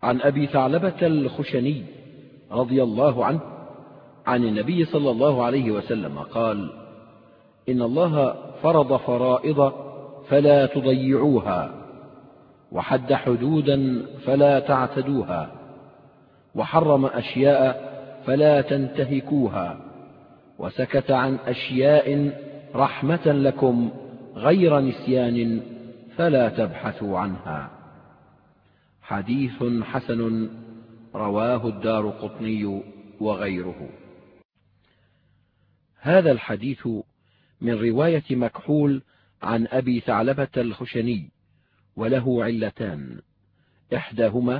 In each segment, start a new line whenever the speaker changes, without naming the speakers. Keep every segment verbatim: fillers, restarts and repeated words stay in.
عن أبي ثعلبة الخشني رضي الله عنه عن النبي صلى الله عليه وسلم قال: إن الله فرض فرائض فلا تضيعوها، وحد حدودا فلا تعتدوها، وحرم أشياء فلا تنتهكوها، وسكت عن أشياء رحمة لكم غير نسيان فلا تبحثوا عنها. حديث حسن رواه الدارقطني وغيره. هذا الحديث من رواية مكحول عن أبي ثعلبة الخشني، وله علتان: إحداهما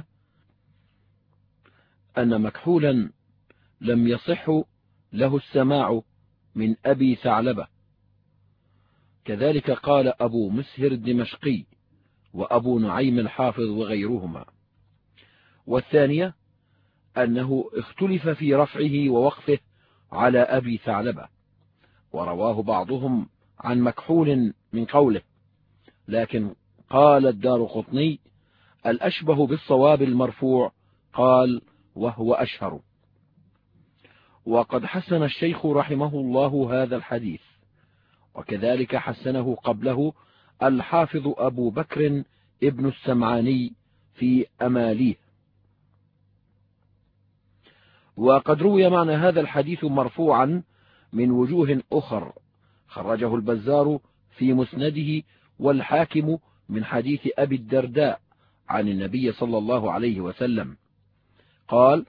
أن مكحولا لم يصح له السماع من أبي ثعلبة، كذلك قال أبو مسهر الدمشقي وأبو نعيم الحافظ وغيرهما. والثانية أنه اختلف في رفعه ووقفه على أبي ثعلبة، ورواه بعضهم عن مكحول من قوله، لكن قال الدارقطني: الأشبه بالصواب المرفوع، قال: وهو أشهر. وقد حسن الشيخ رحمه الله هذا الحديث، وكذلك حسنه قبله الحافظ أبو بكر ابن السمعاني في أماليه. وقد روي معنى هذا الحديث مرفوعا من وجوه أخر، خرجه البزار في مسنده والحاكم من حديث أبي الدرداء عن النبي صلى الله عليه وسلم قال: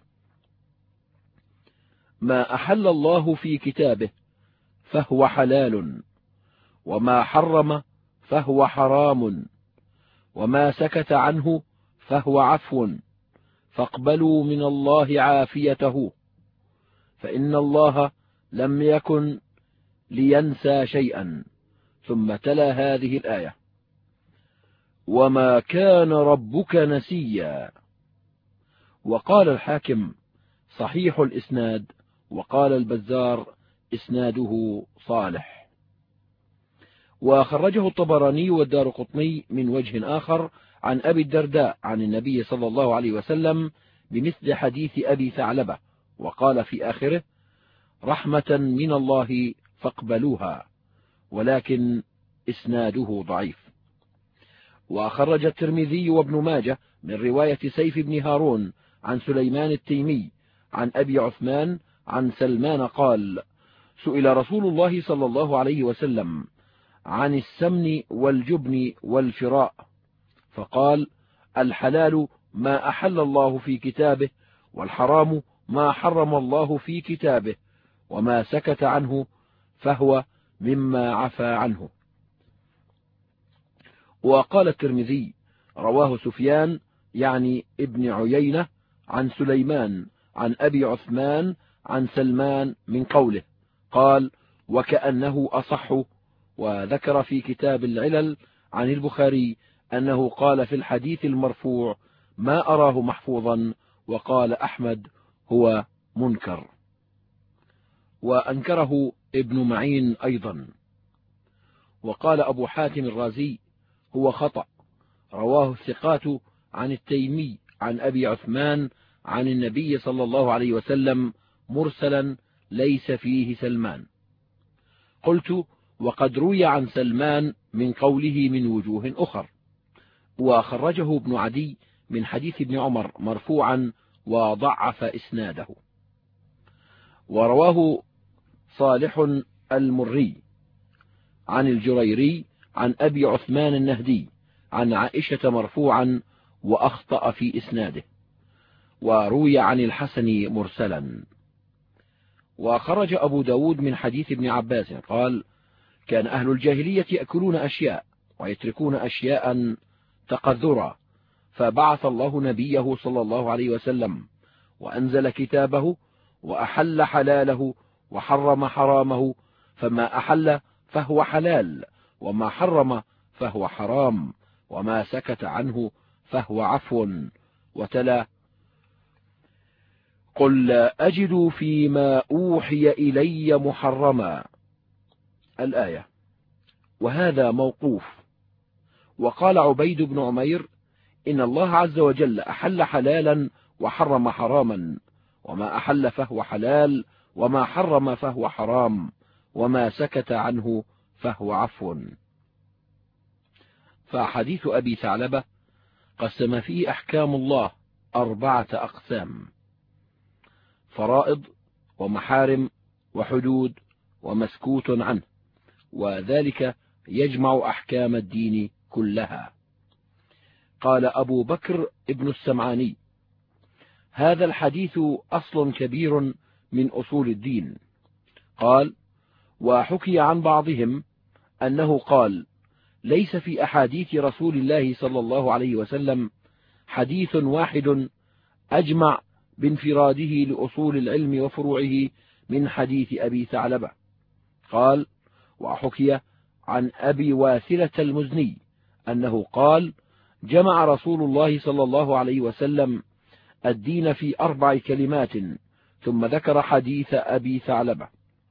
ما أحل الله في كتابه فهو حلال، وما حرم فهو حرام، وما سكت عنه فهو عفو، فاقبلوا من الله عافيته، فإن الله لم يكن لينسى شيئا. ثم تلا هذه الآية: وما كان ربك نسيا. وقال الحاكم: صحيح الإسناد، وقال البزار: إسناده صالح. وخرجه الطبراني والدارقطني من وجه آخر عن أبي الدرداء عن النبي صلى الله عليه وسلم بمثل حديث أبي ثعلبة، وقال في آخره: رحمة من الله فاقبلوها، ولكن إسناده ضعيف. وخرج الترمذي وابن ماجه من رواية سيف بن هارون عن سليمان التيمي عن أبي عثمان عن سلمان قال: سئل رسول الله صلى الله عليه وسلم عن السمن والجبن والفراء، فقال: الحلال ما أحل الله في كتابه، والحرام ما حرم الله في كتابه، وما سكت عنه فهو مما عفى عنه. وقال الترمذي: رواه سفيان يعني ابن عيينة عن سليمان عن أبي عثمان عن سلمان من قوله، قال: وكأنه أصح. وذكر في كتاب العلل عن البخاري أنه قال في الحديث المرفوع: ما أراه محفوظا. وقال أحمد: هو منكر. وأنكره ابن معين أيضا. وقال أبو حاتم الرازي: هو خطأ، رواه الثقات عن التيمي عن أبي عثمان عن النبي صلى الله عليه وسلم مرسلا ليس فيه سلمان. قلت: وقد روي عن سلمان من قوله من وجوه أخر. وخرجه ابن عدي من حديث ابن عمر مرفوعا وضعف إسناده. ورواه صالح المري عن الجريري عن أبي عثمان النهدي عن عائشة مرفوعا وأخطأ في إسناده. وروي عن الحسن مرسلا. وخرج أبو داود من حديث ابن عباس قال: كان أهل الجاهلية يأكلون أشياء ويتركون أشياء تقذرا، فبعث الله نبيه صلى الله عليه وسلم وأنزل كتابه وأحل حلاله وحرم حرامه، فما أحل فهو حلال، وما حرم فهو حرام، وما سكت عنه فهو عفو. وتلا: قل لا أجد فيما أوحي إلي محرما، الآية. وهذا موقوف. وقال عبيد بن عمير: إن الله عز وجل أحل حلالا وحرم حراما، وما أحل فهو حلال، وما حرم فهو حرام، وما سكت عنه فهو عفو. فحديث أبي ثعلبة قسم فيه أحكام الله أربعة أقسام: فرائض، ومحارم، وحدود، ومسكوت عنه، وذلك يجمع أحكام الدين كلها. قال أبو بكر ابن السمعاني: هذا الحديث أصل كبير من أصول الدين. قال: وحكي عن بعضهم أنه قال: ليس في أحاديث رسول الله صلى الله عليه وسلم حديث واحد أجمع بانفراده لأصول العلم وفروعه من حديث أبي ثعلبة. قال: وحكي عن أبي واثلة المزني أنه قال: جمع رسول الله صلى الله عليه وسلم الدين في أربع كلمات، ثم ذكر حديث أبي ثعلبة.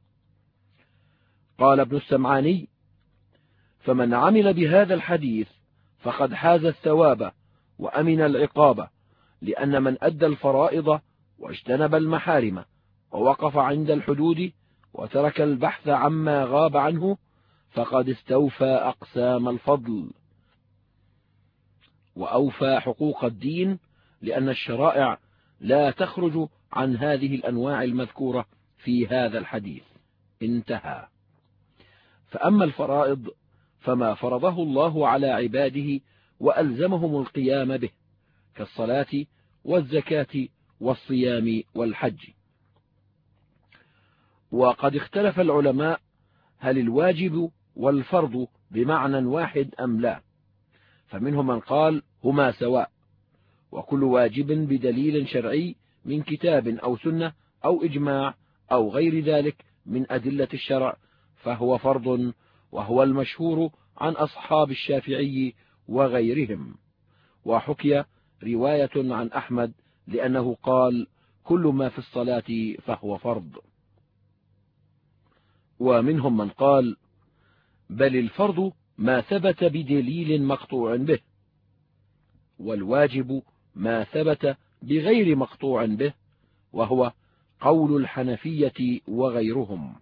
قال ابن السمعاني: فمن عمل بهذا الحديث فقد حاز الثواب وأمن العقاب، لأن من أدى الفرائض واجتنب المحارم ووقف عند الحدود وترك البحث عما غاب عنه فقد استوفى أقسام الفضل وأوفى حقوق الدين، لأن الشرائع لا تخرج عن هذه الأنواع المذكورة في هذا الحديث. انتهى. فأما الفرائض فما فرضه الله على عباده وألزمهم القيام به، كالصلاة والزكاة والصيام والحج. وقد اختلف العلماء هل الواجب والفرض بمعنى واحد أم لا، فمنهم من قال هما سواء، وكل واجب بدليل شرعي من كتاب أو سنة أو إجماع أو غير ذلك من أدلة الشرع فهو فرض، وهو المشهور عن أصحاب الشافعي وغيرهم. وحكي رواية عن أحمد لأنه قال: كل ما في الصلاة فهو فرض. ومنهم من قال: بل الفرض ما ثبت بدليل مقطوع به، والواجب ما ثبت بغير مقطوع به، وهو قول الحنفية وغيرهم.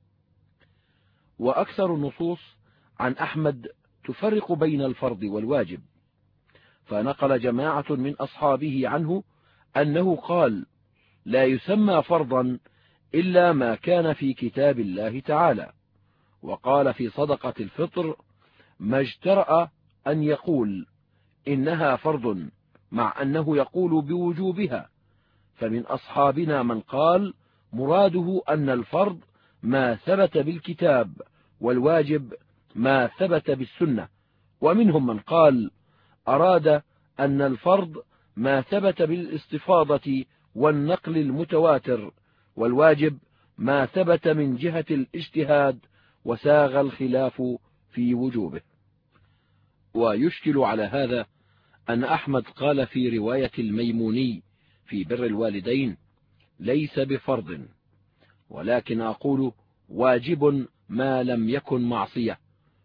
وأكثر النصوص عن أحمد تفرق بين الفرض والواجب، فنقل جماعة من أصحابه عنه أنه قال: لا يسمى فرضا إلا ما كان في كتاب الله تعالى. وقال في صدقة الفطر: ما اجترأ أن يقول إنها فرض مع أنه يقول بوجوبها. فمن أصحابنا من قال مراده أن الفرض ما ثبت بالكتاب والواجب ما ثبت بالسنة. ومنهم من قال أراد أن الفرض ما ثبت بالاستفاضة والنقل المتواتر، والواجب ما ثبت من جهة الاجتهاد، وساغ الخلاف في وجوبه. ويشكل على هذا أن أحمد قال في رواية الميموني في بر الوالدين: ليس بفرض، ولكن أقول واجب ما لم يكن معصية.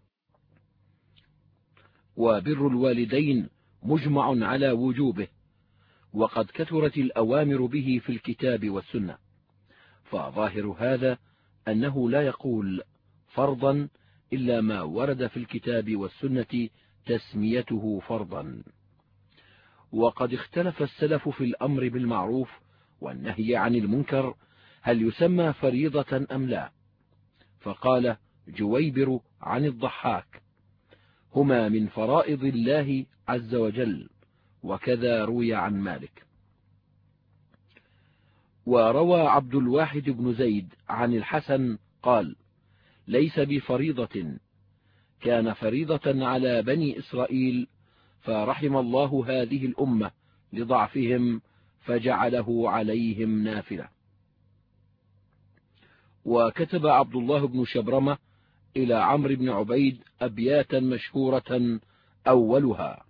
وبر الوالدين مجمع على وجوبه، وقد كثرت الأوامر به في الكتاب والسنة، فظاهر هذا أنه لا يقول فرضا إلا ما ورد في الكتاب والسنة تسميته فرضا. وقد اختلف السلف في الأمر بالمعروف والنهي عن المنكر هل يسمى فريضة أم لا، فقال جويبر عن الضحاك: هما من فرائض الله عز وجل، وكذا روي عن مالك. وروى عبد الواحد بن زيد عن الحسن قال: ليس بفريضة، كان فريضة على بني إسرائيل، فرحم الله هذه الأمة لضعفهم فجعله عليهم نافلة. وكتب عبد الله بن شبرمة إلى عمرو بن عبيد أبياتا مشهورة أولها: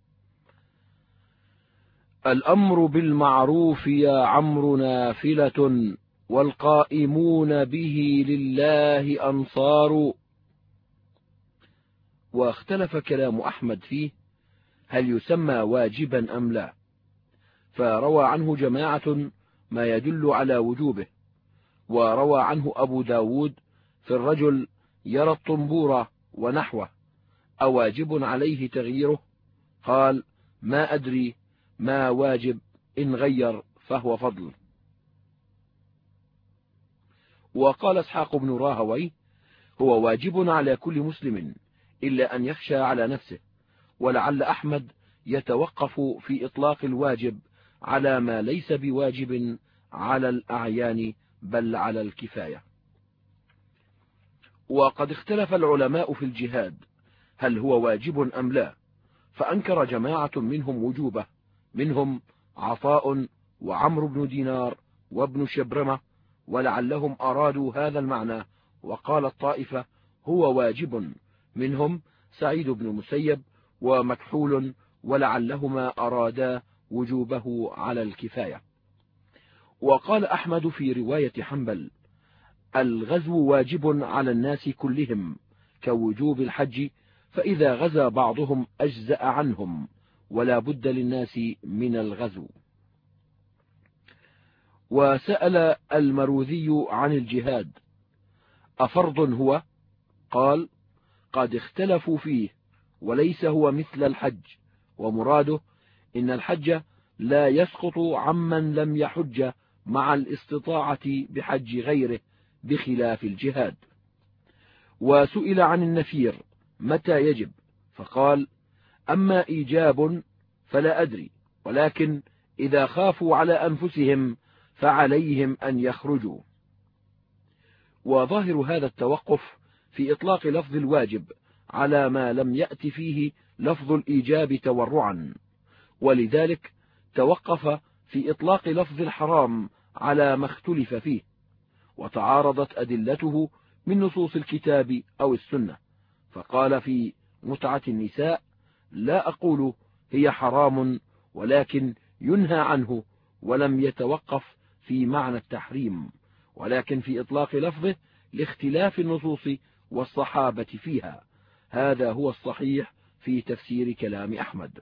الأمر بالمعروف يا عمرو نافلة، والقائمون به لله أنصار. واختلف كلام أحمد فيه، هل يسمى واجبا أم لا؟ فروى عنه جماعة ما يدل على وجوبه. وروى عنه أبو داود في الرجل يرى الطنبور ونحوه أواجب عليه تغييره؟ قال: ما أدري ما واجب، إن غير فهو فضل. وقال اسحاق بن راهوي: هو واجب على كل مسلم إلا أن يخشى على نفسه. ولعل أحمد يتوقف في إطلاق الواجب على ما ليس بواجب على الأعيان بل على الكفاية. وقد اختلف العلماء في الجهاد هل هو واجب أم لا، فأنكر جماعة منهم وجوبه، منهم عطاء وعمرو بن دينار وابن شبرمة، ولعلهم أرادوا هذا المعنى. وقال الطائفة: هو واجب، منهم سعيد بن المسيب ومكحول، ولعلهما أرادا وجوبه على الكفاية. وقال أحمد في رواية حنبل: الغزو واجب على الناس كلهم كوجوب الحج، فإذا غزا بعضهم أجزأ عنهم، ولا بد للناس من الغزو. وسأل المروذي عن الجهاد: أفرض هو؟ قال: قد اختلفوا فيه، وليس هو مثل الحج، ومراده إن الحج لا يسقط عمن لم يحج مع الاستطاعة بحج غيره بخلاف الجهاد. وسئل عن النفير متى يجب، فقال: أما إيجاب فلا أدري، ولكن إذا خافوا على أنفسهم فعليهم أن يخرجوا. وظاهر هذا التوقف في إطلاق لفظ الواجب على ما لم يأت فيه لفظ الإيجاب تورعا، ولذلك توقف في إطلاق لفظ الحرام على ما اختلف فيه، وتعارضت أدلته من نصوص الكتاب أو السنة. فقال في متعة النساء: لا أقول هي حرام، ولكن ينهى عنه، ولم يتوقف في معنى التحريم، ولكن في إطلاق لفظه لاختلاف النصوص والصحابة فيها. هذا هو الصحيح في تفسير كلام أحمد.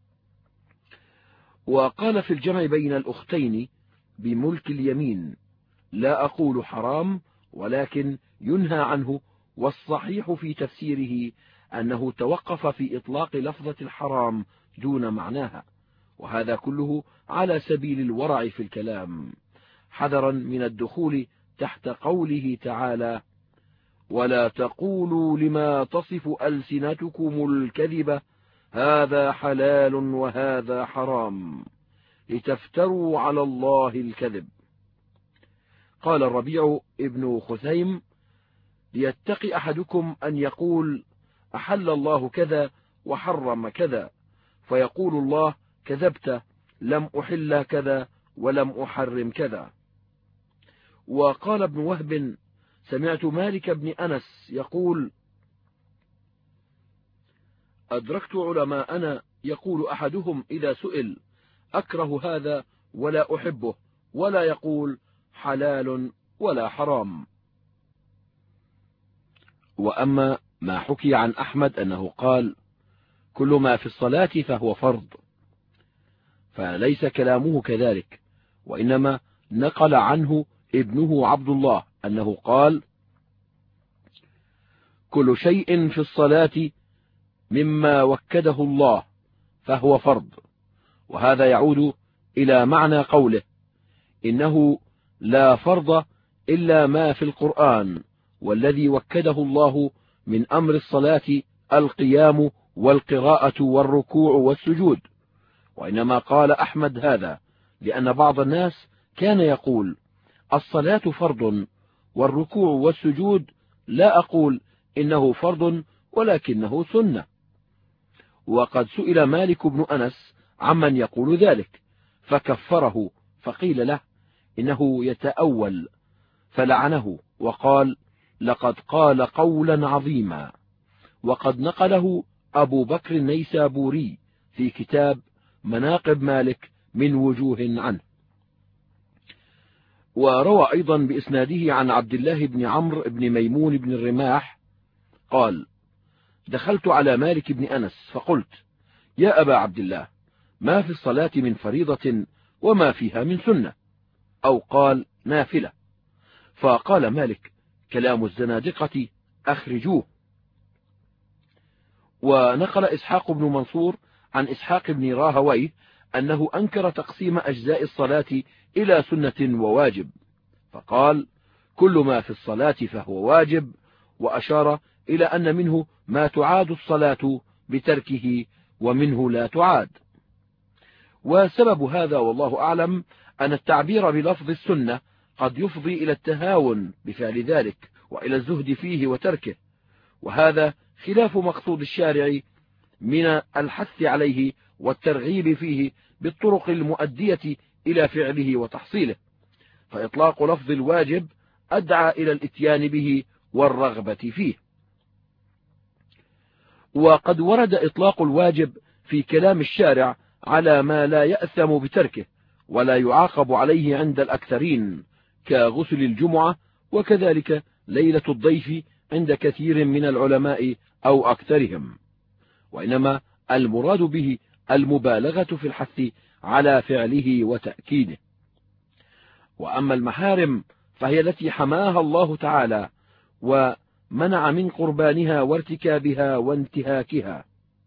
وقال في الجمع بين الأختين بملك اليمين: لا أقول حرام، ولكن ينهى عنه، والصحيح في تفسيره أنه توقف في إطلاق لفظة الحرام دون معناها، وهذا كله على سبيل الورع في الكلام، حذرا من الدخول تحت قوله تعالى: ولا تقولوا لما تصف ألسنتكم الكذب هذا حلال وهذا حرام لتفتروا على الله الكذب. قال الربيع ابن خثيم: ليتقي أحدكم أن يقول أحل الله كذا وحرم كذا، فيقول الله: كذبت، لم أحل كذا ولم أحرم كذا. وقال ابن وهب: سمعت مالك بن أنس يقول: أدركت علماءنا يقول أحدهم إذا سئل: أكره هذا ولا أحبه، ولا يقول حلال ولا حرام. وأما ما حكي عن أحمد أنه قال: كل ما في الصلاة فهو فرض، فليس كلامه كذلك، وإنما نقل عنه ابنه عبد الله أنه قال: كل شيء في الصلاة مما وكده الله فهو فرض. وهذا يعود إلى معنى قوله: إنه لا فرض إلا ما في القرآن، والذي وكده الله من أمر الصلاة القيام والقراءة والركوع والسجود. وإنما قال أحمد هذا لأن بعض الناس كان يقول: الصلاة فرض والركوع والسجود لا أقول إنه فرض ولكنه سنة. وقد سئل مالك بن أنس عمن يقول ذلك فكفره، فقيل له إنه يتأول، فلعنه وقال: لقد قال قولا عظيما. وقد نقله أبو بكر النيسابوري في كتاب مناقب مالك من وجوه عنه. وروى أيضا بإسناده عن عبد الله بن عمرو بن ميمون بن الرماح قال: دخلت على مالك بن أنس فقلت: يا أبا عبد الله، ما في الصلاة من فريضة وما فيها من سنة؟ أو قال نافلة. فقال مالك: كلام الزنادقة، أخرجوه. ونقل إسحاق بن منصور عن إسحاق بن راهويه أنه أنكر تقسيم أجزاء الصلاة إلى سنة وواجب، فقال: كل ما في الصلاة فهو واجب، وأشار إلى أن منه ما تعاد الصلاة بتركه ومنه لا تعاد. وسبب هذا والله أعلم أن التعبير بلفظ السنة قد يفضي إلى التهاون بفعل ذلك وإلى الزهد فيه وتركه، وهذا خلاف مقصود الشارع من الحث عليه والترغيب فيه بالطرق المؤدية إلى فعله وتحصيله، فإطلاق لفظ الواجب أدعى إلى الإتيان به والرغبة فيه. وقد ورد إطلاق الواجب في كلام الشارع على ما لا يأثم بتركه ولا يعاقب عليه عند الأكثرين، كغسل الجمعة، وكذلك ليلة الضيف عند كثير من العلماء أو أكثرهم، وإنما المراد به المبالغة في الحث على فعله وتأكيده. وأما المحارم فهي التي حماها الله تعالى ومنع من قربانها وارتكابها وانتهاكها.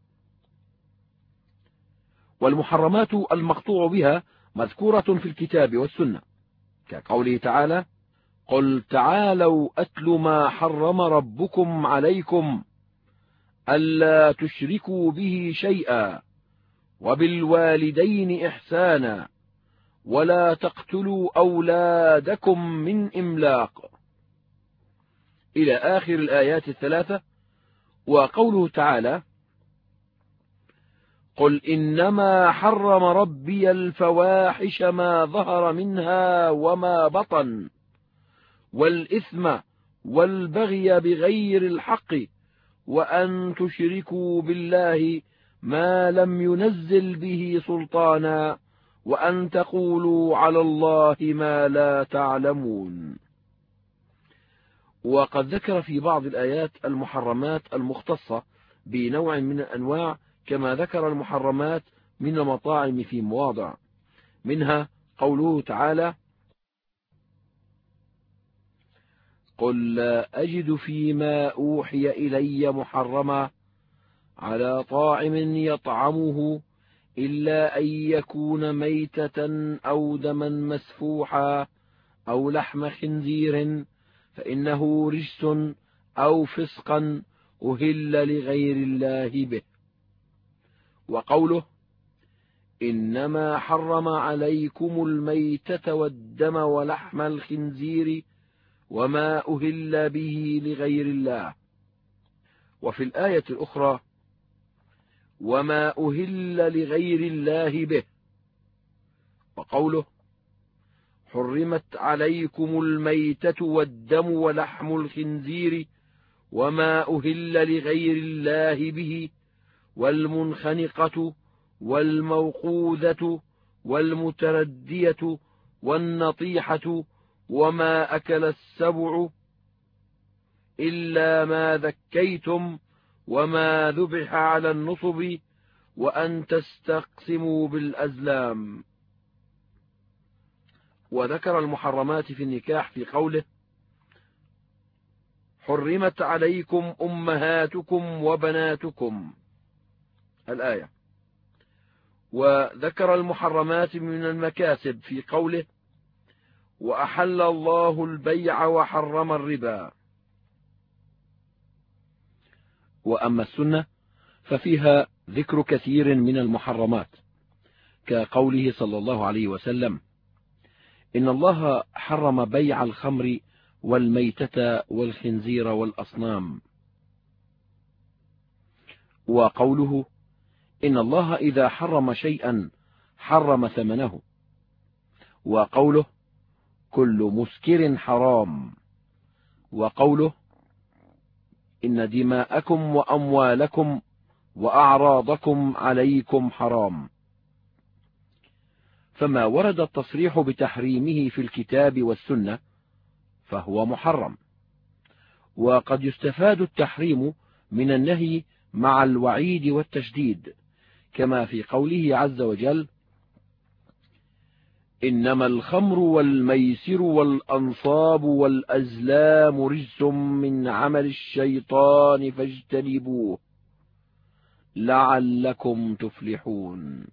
والمحرمات المقطوع بها مذكورة في الكتاب والسنة، كقوله تعالى: قل تعالوا أتل ما حرم ربكم عليكم ألا تشركوا به شيئا وبالوالدين إحسانا ولا تقتلوا أولادكم من إملاق، إلى آخر الآيات الثلاثة. وقوله تعالى: قل إنما حرم ربي الفواحش ما ظهر منها وما بطن والإثم والبغي بغير الحق وأن تشركوا بالله ما لم ينزل به سلطانا وأن تقولوا على الله ما لا تعلمون. وقد ذكر في بعض الآيات المحرمات المختصة بنوع من الأنواع، كما ذكر المحرمات من المطاعم في مواضع، منها قوله تعالى: قل لا أجد فيما أوحي إلي محرما على طاعم يطعمه إلا أن يكون ميتة أو دما مسفوحا أو لحم خنزير فإنه رجس أو فسقا أهل لغير الله به. وقوله: إنما حرم عليكم الميتة والدم ولحم الخنزير وما أهل به لغير الله. وفي الآية الأخرى: وما أهل لغير الله به. وقوله: حرمت عليكم الميتة والدم ولحم الخنزير وما أهل لغير الله به والمنخنقة والموقوذة والمتردية والنطيحة وما أكل السبع إلا ما ذكيتم وما ذبح على النصب وأن تستقسموا بالأزلام. وذكر المحرمات في النكاح في قوله: حرمت عليكم أمهاتكم وبناتكم، الآية. وذكر المحرمات من المكاسب في قوله: وأحل الله البيع وحرم الربا. وأما السنة ففيها ذكر كثير من المحرمات، كقوله صلى الله عليه وسلم: إن الله حرم بيع الخمر والميتة والخنزير والأصنام. وقوله: إن الله إذا حرم شيئا حرم ثمنه. وقوله: كل مسكر حرام. وقوله: إن دماءكم وأموالكم وأعراضكم عليكم حرام. فما ورد التصريح بتحريمه في الكتاب والسنة فهو محرم. وقد يستفاد التحريم من النهي مع الوعيد والتشديد، كما في قوله عز وجل: إنما الخمر والميسر والأنصاب والأزلام رجس من عمل الشيطان فاجتنبوه لعلكم تفلحون.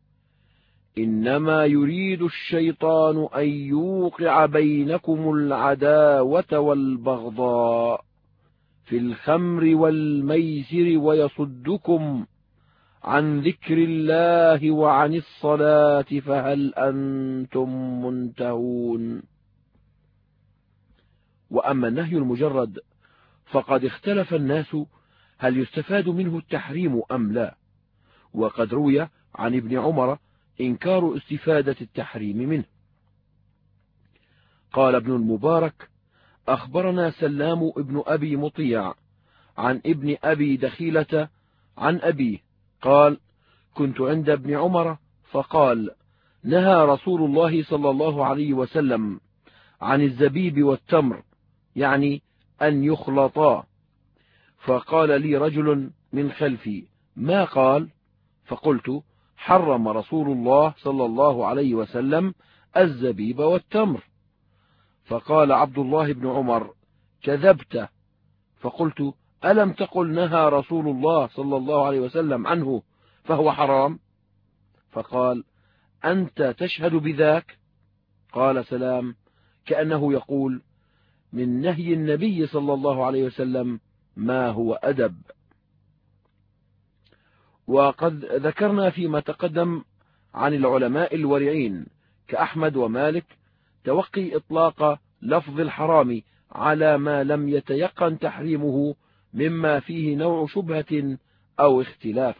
إنما يريد الشيطان أن يوقع بينكم العداوة والبغضاء في الخمر والميسر ويصدكم عن ذكر الله وعن الصلاة فهل أنتم منتهون. وأما النهي المجرد فقد اختلف الناس هل يستفاد منه التحريم أم لا، وقد روي عن ابن عمر إنكار استفادة التحريم منه. قال ابن المبارك: أخبرنا سلام ابن أبي مطيع عن ابن أبي دخيلة عن أبيه قال: كنت عند ابن عمر فقال: نهى رسول الله صلى الله عليه وسلم عن الزبيب والتمر، يعني أن يخلطا. فقال لي رجل من خلفي: ما قال؟ فقلت: حرم رسول الله صلى الله عليه وسلم الزبيب والتمر. فقال عبد الله بن عمر: كذبت. فقلت: ألم تقل نهى رسول الله صلى الله عليه وسلم عنه فهو حرام؟ فقال: أنت تشهد بذاك؟ قال سلام كأنه يقول: من نهي النبي صلى الله عليه وسلم ما هو أدب. وقد ذكرنا فيما تقدم عن العلماء الورعين كأحمد ومالك توقي إطلاق لفظ الحرام على ما لم يتيقن تحريمه مما فيه نوع شبهة أو اختلاف.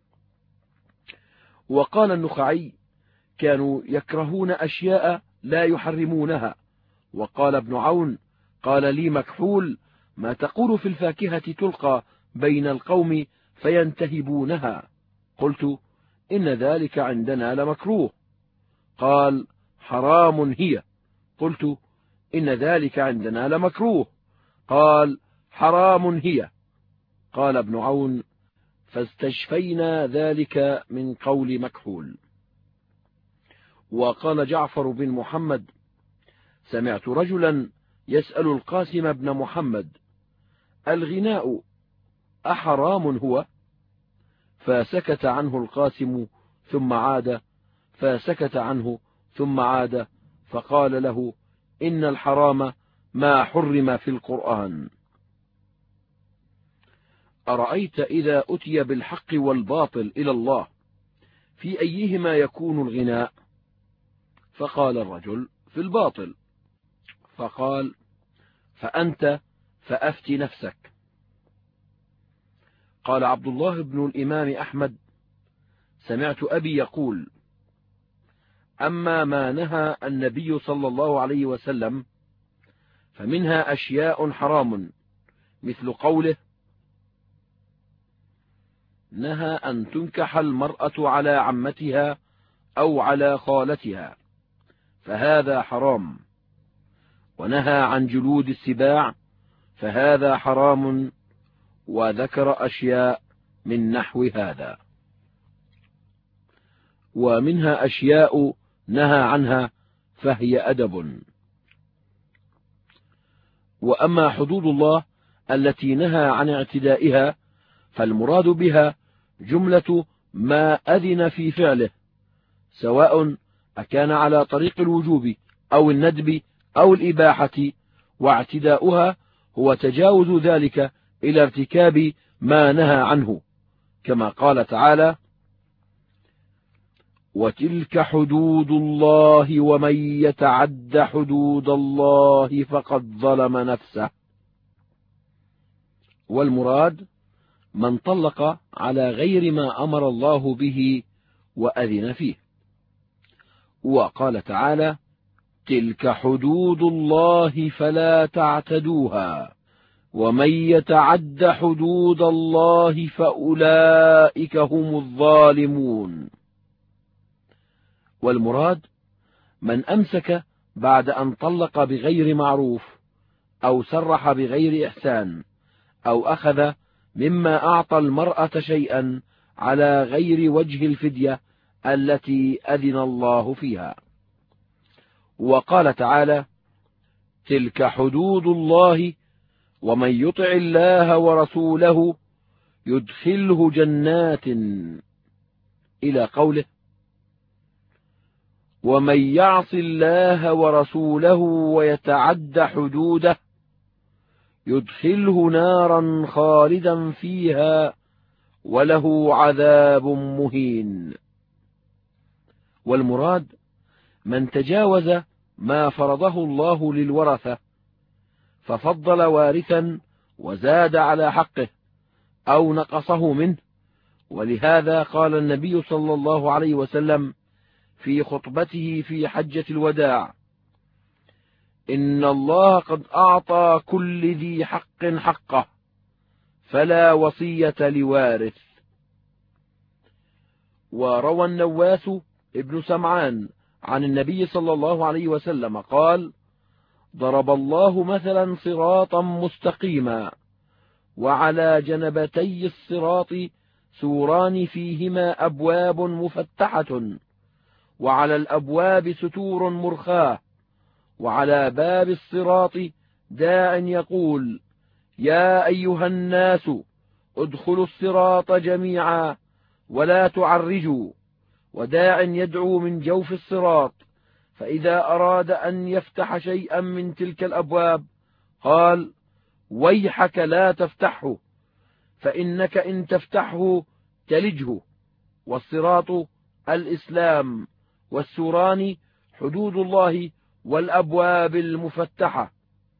وقال النخعي: كانوا يكرهون أشياء لا يحرمونها. وقال ابن عون: قال لي مكحول: ما تقول في الفاكهة تلقى بين القوم فينتهبونها؟ قلت: إن ذلك عندنا لمكروه. قال: حرام هي. قلت: إن ذلك عندنا لمكروه. قال: حرام هي. قال ابن عون: فاستشفينا ذلك من قول مكحول. وقال جعفر بن محمد: سمعت رجلا يسأل القاسم بن محمد: الغناء أحرام هو؟ فسكت عنه القاسم ثم عاد، فسكت عنه ثم عاد، فقال له: إن الحرام ما حرم في القرآن. أرأيت إذا أتي بالحق والباطل إلى الله في أيهما يكون الغناء؟ فقال الرجل: في الباطل. فقال: فأنت فأفت نفسك. قال عبد الله بن الإمام أحمد: سمعت أبي يقول: أما ما نهى النبي صلى الله عليه وسلم فمنها أشياء حرام، مثل قوله: نهى أن تنكح المرأة على عمتها أو على خالتها، فهذا حرام. ونهى عن جلود السباع، فهذا حرام. وذكر أشياء من نحو هذا. ومنها أشياء نهى عنها فهي أدب. وأما حدود الله التي نهى عن اعتدائها فالمراد بها جملة ما أذن في فعله، سواء أكان على طريق الوجوب أو الندب أو الإباحة، واعتداؤها هو تجاوز ذلك إلى ارتكاب ما نهى عنه، كما قال تعالى: وتلك حدود الله ومن يتعد حدود الله فقد ظلم نفسه. والمراد من طلق على غير ما أمر الله به وأذن فيه. وقال تعالى: تلك حدود الله فلا تعتدوها ومن يتعد حدود الله فأولئك هم الظالمون. والمراد من أمسك بعد أن طلق بغير معروف، أو سرح بغير إحسان، أو أخذ مما أعطى المرأة شيئا على غير وجه الفدية التي أذن الله فيها. وقال تعالى: تلك حدود الله ومن يطع الله ورسوله يدخله جنات، إلى قوله: ومن يعص الله ورسوله ويتعد حدوده يدخله نارا خالدا فيها وله عذاب مهين. والمراد من تجاوز ما فرضه الله للورثة ففضل وارثا وزاد على حقه أو نقصه منه. ولهذا قال النبي صلى الله عليه وسلم في خطبته في حجة الوداع: إن الله قد أعطى كل ذي حق حقه فلا وصية لوارث. وروى النواس ابن سمعان عن النبي صلى الله عليه وسلم قال: ضرب الله مثلا صراطا مستقيما وعلى جنبتي الصراط سوران فيهما أبواب مفتحة وعلى الأبواب ستور مرخاة وعلى باب الصراط داع يقول: يا أيها الناس ادخلوا الصراط جميعا ولا تعرجوا، وداع يدعو من جوف الصراط، فإذا أراد أن يفتح شيئا من تلك الأبواب قال: ويحك لا تفتحه، فإنك إن تفتحه تلجه. والصراط الإسلام، والسوران حدود الله والأبواب المفتحة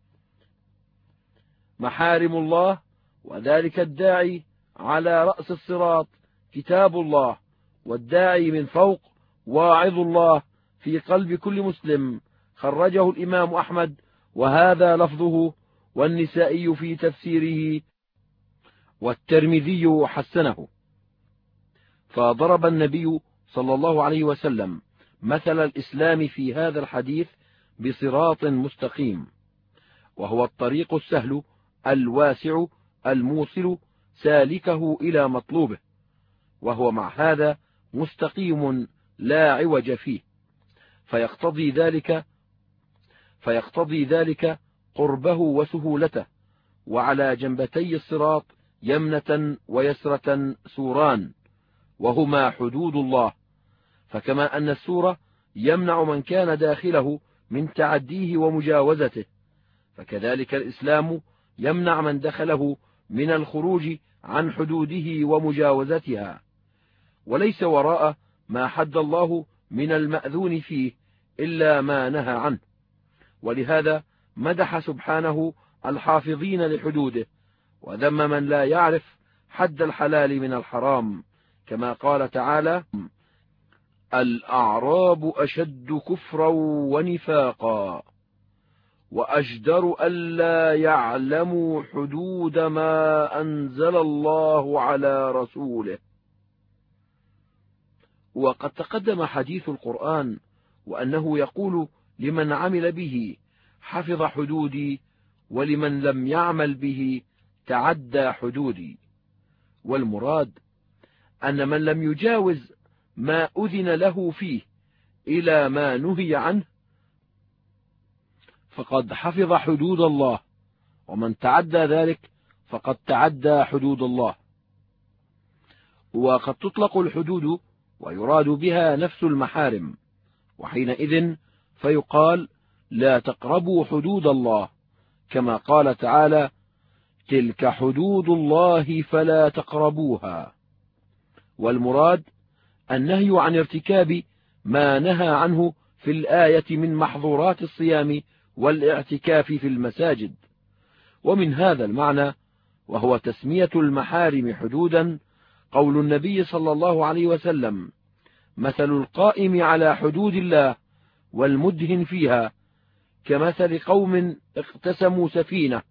محارم الله، وذلك الداعي على رأس الصراط كتاب الله، والداعي من فوق واعظ الله في قلب كل مسلم. خرجه الإمام أحمد وهذا لفظه، والنسائي في تفسيره، والترمذي حسنه. فضرب النبي صلى الله عليه وسلم مثل الإسلام في هذا الحديث بصراط مستقيم، وهو الطريق السهل الواسع الموصل سالكه إلى مطلوبه، وهو مع هذا مستقيم لا عوج فيه، فيقتضي ذلك فيقتضي ذلك قربه وسهولته. وعلى جنبتي الصراط يمنة ويسرة سوران، وهما حدود الله، فكما أن السور يمنع من كان داخله من تعديه ومجاوزته، فكذلك الإسلام يمنع من دخله من الخروج عن حدوده ومجاوزتها، وليس وراء ما حد الله من المأذون فيه إلا ما نهى عنه. ولهذا مدح سبحانه الحافظين لحدوده، وذم من لا يعرف حد الحلال من الحرام، كما قال تعالى: الأعراب أشد كفرا ونفاقا وأجدر ألا يعلموا حدود ما أنزل الله على رسوله. وقد تقدم حديث القرآن وأنه يقول لمن عمل به: حفظ حدودي، ولمن لم يعمل به تعدى حدودي. والمراد أن من لم يجاوز ما أذن له فيه إلى ما نهي عنه فقد حفظ حدود الله، ومن تعدى ذلك فقد تعدى حدود الله. وقد تطلق الحدود ويراد بها نفس المحارم، وحينئذ فيقال: لا تقربوا حدود الله، كما قال تعالى: تلك حدود الله فلا تقربوها. والمراد النهي عن ارتكاب ما نهى عنه في الآية من محظورات الصيام والاعتكاف في المساجد. ومن هذا المعنى، وهو تسمية المحارم حدودا، قول النبي صلى الله عليه وسلم: مثل القائم على حدود الله والمدهن فيها كمثل قوم اقتسموا سفينة،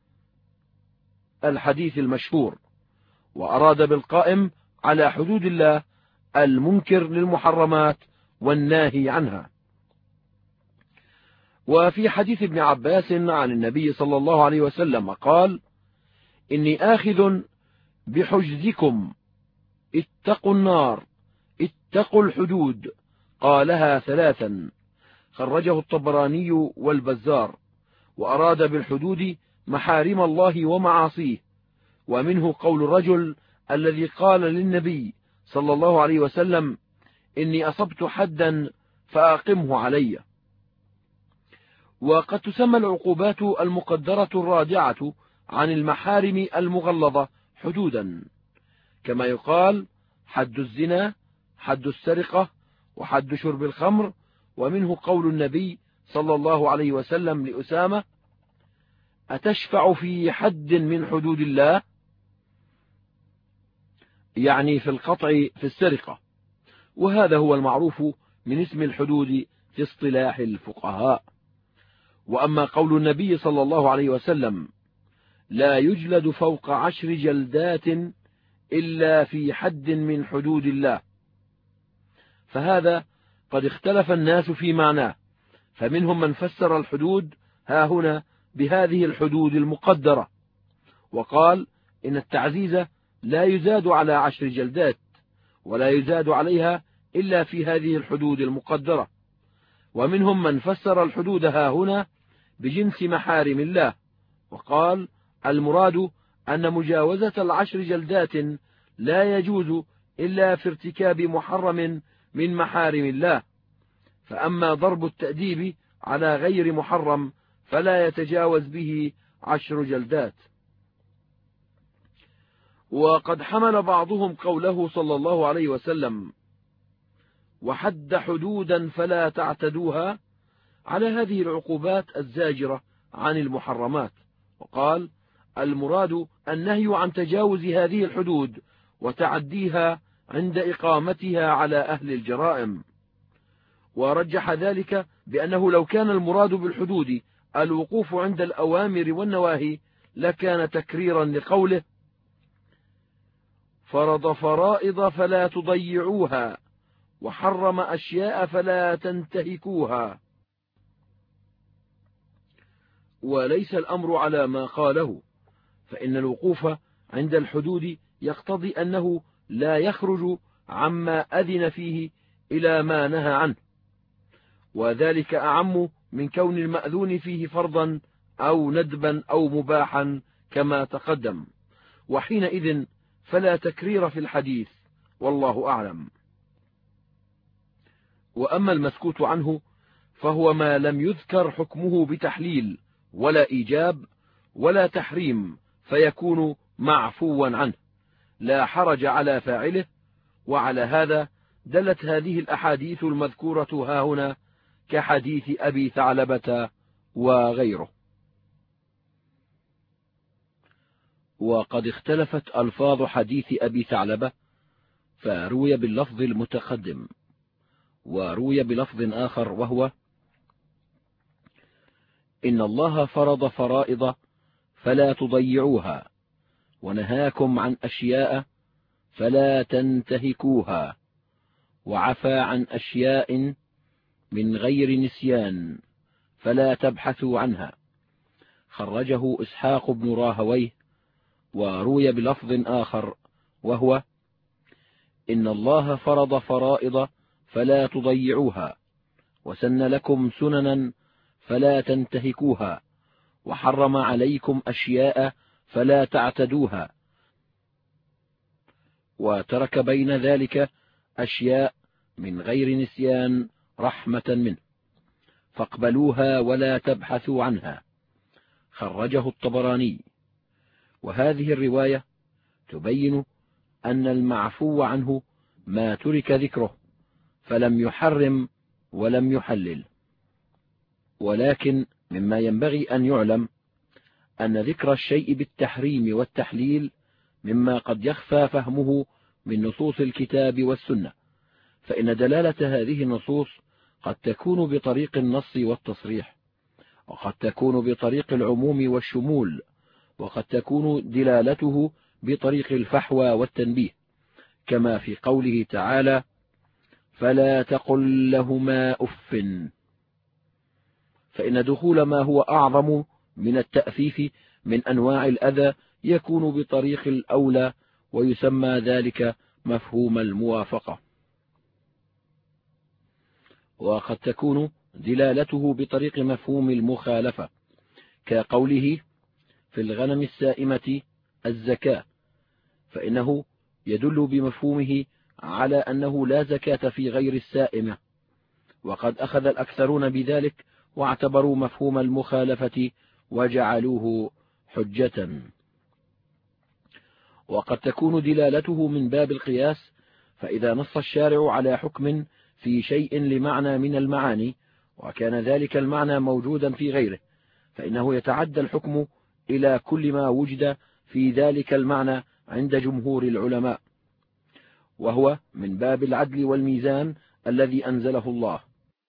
الحديث المشهور. وأراد بالقائم على حدود الله المنكر للمحرمات والناهي عنها. وفي حديث ابن عباس عن النبي صلى الله عليه وسلم قال: إني آخذ بحجزكم اتقوا النار، اتقوا الحدود، قالها ثلاثا. خرجه الطبراني والبزار. وأراد بالحدود محارم الله ومعاصيه. ومنه قول الرجل الذي قال للنبي صلى الله عليه وسلم: إني أصبت حدا فأقمه علي. وقد تسمى العقوبات المقدرة الرادعة عن المحارم المغلظة حدودا، كما يقال حد الزنا، حد السرقة، وحد شرب الخمر. ومنه قول النبي صلى الله عليه وسلم لأسامة: أتشفع في حد من حدود الله؟ يعني في القطع في السرقة. وهذا هو المعروف من اسم الحدود في اصطلاح الفقهاء. وأما قول النبي صلى الله عليه وسلم: لا يجلد فوق عشر جلدات إلا في حد من حدود الله، فهذا قد اختلف الناس في معناه، فمنهم من فسر الحدود ها هنا بهذه الحدود المقدرة، وقال إن التعزيز لا يزاد على عشر جلدات، ولا يزاد عليها إلا في هذه الحدود المقدرة. ومنهم من فسر الحدود ها هنا بجنس محارم الله، وقال المراد أن مجاوزة العشر جلدات لا يجوز إلا في ارتكاب محرم من محارم الله، فأما ضرب التأديب على غير محرم فلا يتجاوز به عشر جلدات. وقد حمل بعضهم قوله صلى الله عليه وسلم: وحد حدودا فلا تعتدوها، على هذه العقوبات الزاجرة عن المحرمات، وقال المراد النهي عن تجاوز هذه الحدود وتعديها عند إقامتها على أهل الجرائم. ورجح ذلك بأنه لو كان المراد بالحدود الوقوف عند الأوامر والنواهي لكان تكريرا لقوله: فرض فرائض فلا تضيعوها، وحرم أشياء فلا تنتهكوها. وليس الأمر على ما قاله، فإن الوقوف عند الحدود يقتضي أنه لا يخرج عما أذن فيه إلى ما نهى عنه، وذلك أعم من كون المأذون فيه فرضا أو ندبا أو مباحا كما تقدم، وحينئذ فلا تكرير في الحديث، والله أعلم. وأما المسكوت عنه فهو ما لم يذكر حكمه بتحليل ولا إيجاب ولا تحريم، فيكون معفوا عنه لا حرج على فاعله. وعلى هذا دلت هذه الأحاديث المذكورة ها هنا كحديث أبي ثعلبة وغيره. وقد اختلفت ألفاظ حديث أبي ثعلبة، فروي باللفظ المتقدم، وروي بلفظ آخر وهو: إن الله فرض فرائض فلا تضيعوها، ونهاكم عن أشياء فلا تنتهكوها، وعفى عن أشياء من غير نسيان فلا تبحثوا عنها. خرجه إسحاق بن راهويه. وروي بلفظ آخر وهو: إن الله فرض فرائض فلا تضيعوها، وسن لكم سننا فلا تنتهكوها، وحرم عليكم أشياء فلا تعتدوها، وترك بين ذلك أشياء من غير نسيان رحمة منه، فاقبلوها ولا تبحثوا عنها. خرجه الطبراني. وهذه الرواية تبين أن المعفو عنه ما ترك ذكره، فلم يحرم ولم يحلل. ولكن مما ينبغي أن يعلم أن ذكر الشيء بالتحريم والتحليل مما قد يخفى فهمه من نصوص الكتاب والسنة، فإن دلالة هذه النصوص قد تكون بطريق النص والتصريح، وقد تكون بطريق العموم والشمول، وقد تكون دلالته بطريق الفحوى والتنبيه، كما في قوله تعالى: فلا تقل لهما أف، فإن دخول ما هو أعظم من التأفيف من أنواع الأذى يكون بطريق الأولى، ويسمى ذلك مفهوم الموافقة. وقد تكون دلالته بطريق مفهوم المخالفة، كقوله في الغنم السائمة الزكاة، فإنه يدل بمفهومه على أنه لا زكاة في غير السائمة، وقد أخذ الأكثرون بذلك واعتبروا مفهوم المخالفة وجعلوه حجة. وقد تكون دلالته من باب القياس، فإذا نص الشارع على حكم في شيء لمعنى من المعاني وكان ذلك المعنى موجودا في غيره، فإنه يتعدى الحكم إلى كل ما وجد في ذلك المعنى عند جمهور العلماء، وهو من باب العدل والميزان الذي أنزله الله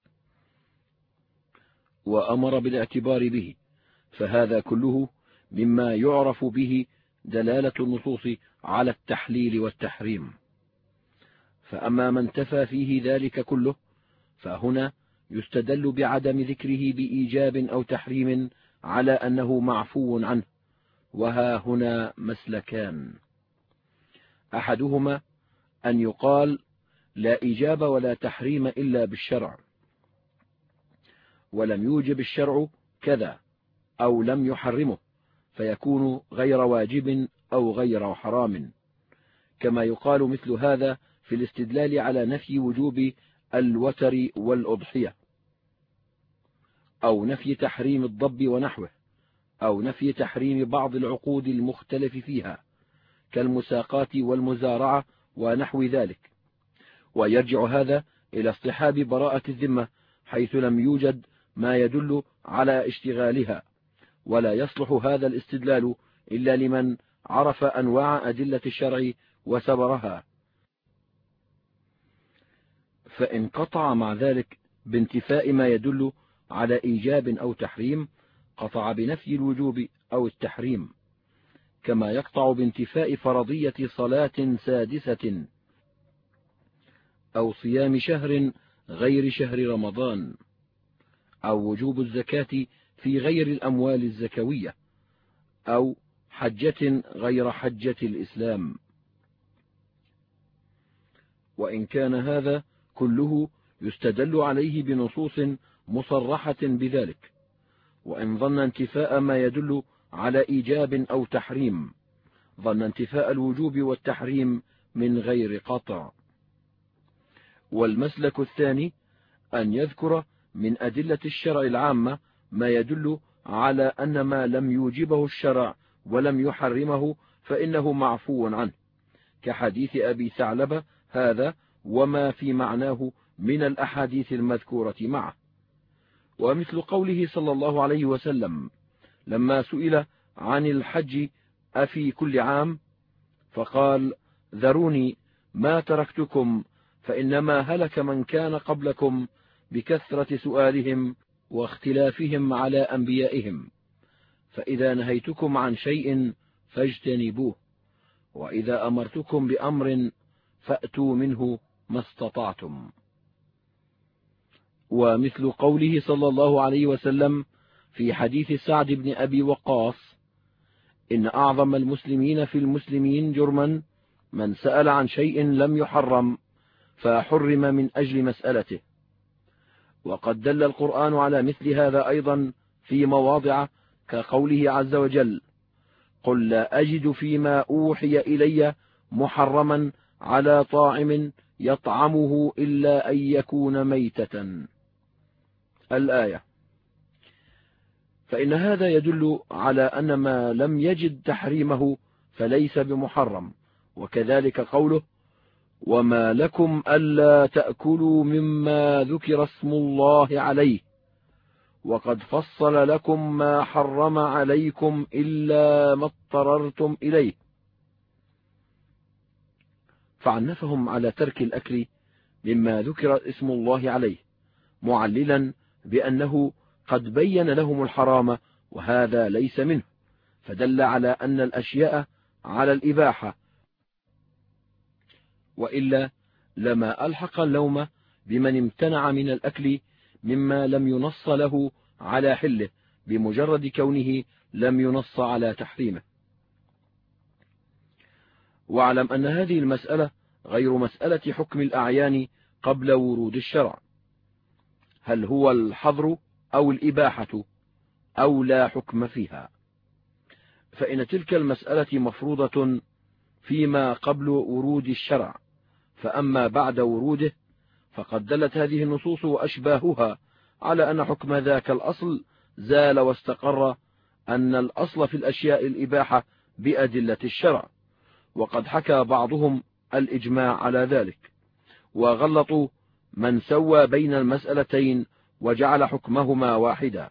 وأمر بالاعتبار به، فهذا كله مما يعرف به دلالة النصوص على التحليل والتحريم. فأما من تفى فيه ذلك كله فهنا يستدل بعدم ذكره بإيجاب أو تحريم على أنه معفو عنه، وها هنا مسلكان: أحدهما أن يقال لا إيجاب ولا تحريم إلا بالشرع، ولم يوجب الشرع كذا أو لم يحرمه فيكون غير واجب أو غير حرام، كما يقال مثل هذا في الاستدلال على نفي وجوب الوتر والأضحية، أو نفي تحريم الضب ونحوه، أو نفي تحريم بعض العقود المختلف فيها كالمساقات والمزارعة ونحو ذلك. ويرجع هذا إلى اصطحاب براءة الذمة حيث لم يوجد ما يدل على اشتغالها، ولا يصلح هذا الاستدلال إلا لمن عرف أنواع أدلة الشرع وسبرها، فإن قطع مع ذلك بانتفاء ما يدل على إيجاب أو تحريم قطع بنفي الوجوب أو التحريم، كما يقطع بانتفاء فرضية صلاة سادسة أو صيام شهر غير شهر رمضان، أو وجوب الزكاة في غير الأموال الزكوية، أو حجة غير حجة الإسلام. وإن كان هذا كله يستدل عليه بنصوص مصرحة بذلك، وإن ظن انتفاء ما يدل على إيجاب أو تحريم ظن انتفاء الوجوب والتحريم من غير قطع. والمسلك الثاني أن يذكر من أدلة الشرع العامة ما يدل على أن ما لم يوجبه الشرع ولم يحرمه فإنه معفو عنه، كحديث أبي ثعلبة هذا وما في معناه من الأحاديث المذكورة معه. ومثل قوله صلى الله عليه وسلم لما سئل عن الحج أفي كل عام فقال ذروني ما تركتكم فإنما هلك من كان قبلكم بكثرة سؤالهم واختلافهم على أنبيائهم، فإذا نهيتكم عن شيء فاجتنبوه، وإذا أمرتكم بأمر فأتوا منه ما استطعتم. ومثل قوله صلى الله عليه وسلم في حديث سعد بن أبي وقاص إن أعظم المسلمين في المسلمين جرما من سأل عن شيء لم يحرم فحرم من أجل مسألته. وقد دل القرآن على مثل هذا أيضا في مواضع كقوله عز وجل قل لا أجد فيما أوحي إلي محرما على طاعم يطعمه إلا أن يكون ميتة، الآية. فإن هذا يدل على أن ما لم يجد تحريمه فليس بمحرم. وكذلك قوله وما لكم ألا تأكلوا مما ذكر اسم الله عليه وقد فصل لكم ما حرم عليكم إلا ما اضطررتم إليه، فعنفهم على ترك الأكل مما ذكر اسم الله عليه معللا بأنه قد بين لهم الحرام وهذا ليس منه، فدل على أن الأشياء على الإباحة، وإلا لما ألحق اللوم بمن امتنع من الأكل مما لم ينص له على حله بمجرد كونه لم ينص على تحريمه. واعلم أن هذه المسألة غير مسألة حكم الأعيان قبل ورود الشرع، هل هو الحظر أو الإباحة أو لا حكم فيها؟ فإن تلك المسألة مفروضة فيما قبل ورود الشرع، فأما بعد وروده فقد دلت هذه النصوص وأشباهها على أن حكم ذاك الأصل زال، واستقر أن الأصل في الأشياء الإباحة بأدلة الشرع، وقد حكى بعضهم الإجماع على ذلك، وغلطوا من سوى بين المسألتين وجعل حكمهما واحدا.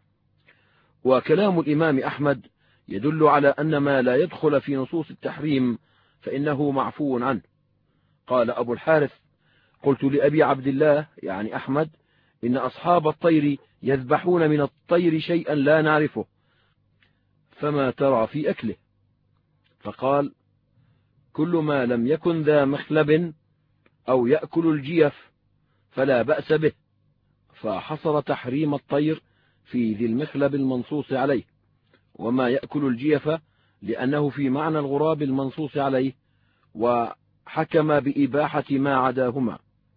وكلام الإمام أحمد يدل على أن ما لا يدخل في نصوص التحريم فإنه معفو عنه. قال أبو الحارث: قلت لأبي عبد الله يعني أحمد: إن أصحاب الطير يذبحون من الطير شيئا لا نعرفه، فما ترى في أكله؟ فقال: كل ما لم يكن ذا مخلب أو يأكل الجيف فلا بأس به، فحصر تحريم الطير في ذي المخلب المنصوص عليه، وما يأكل الجيف لأنه في معنى الغراب المنصوص عليه، وحكم بإباحة ما عداهما.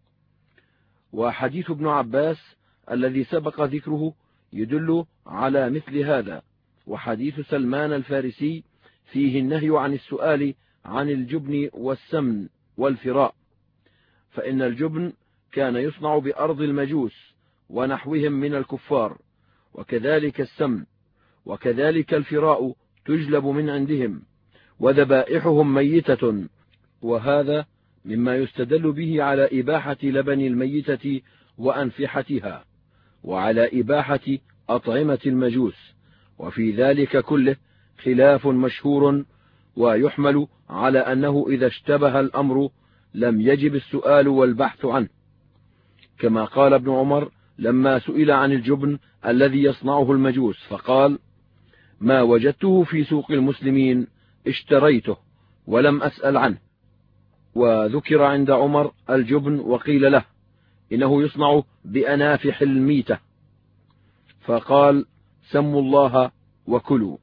وحديث ابن عباس الذي سبق ذكره يدل على مثل هذا، وحديث سلمان الفارسي فيه النهي عن السؤال عن الجبن والسمن والفراء، فإن الجبن كان يصنع بأرض المجوس ونحوهم من الكفار، وكذلك السمن، وكذلك الفراء تجلب من عندهم، وذبائحهم ميتة، وهذا مما يستدل به على إباحة لبن الميتة وأنفحتها، وعلى إباحة أطعمة المجوس، وفي ذلك كله خلاف مشهور، ويحمل على أنه إذا اشتبه الأمر لم يجب السؤال والبحث عنه، كما قال ابن عمر لما سئل عن الجبن الذي يصنعه المجوس فقال: ما وجدته في سوق المسلمين اشتريته ولم أسأل عنه. وذكر عند عمر الجبن وقيل له إنه يصنع بأنافح الميتة، فقال: سموا الله وكلوا.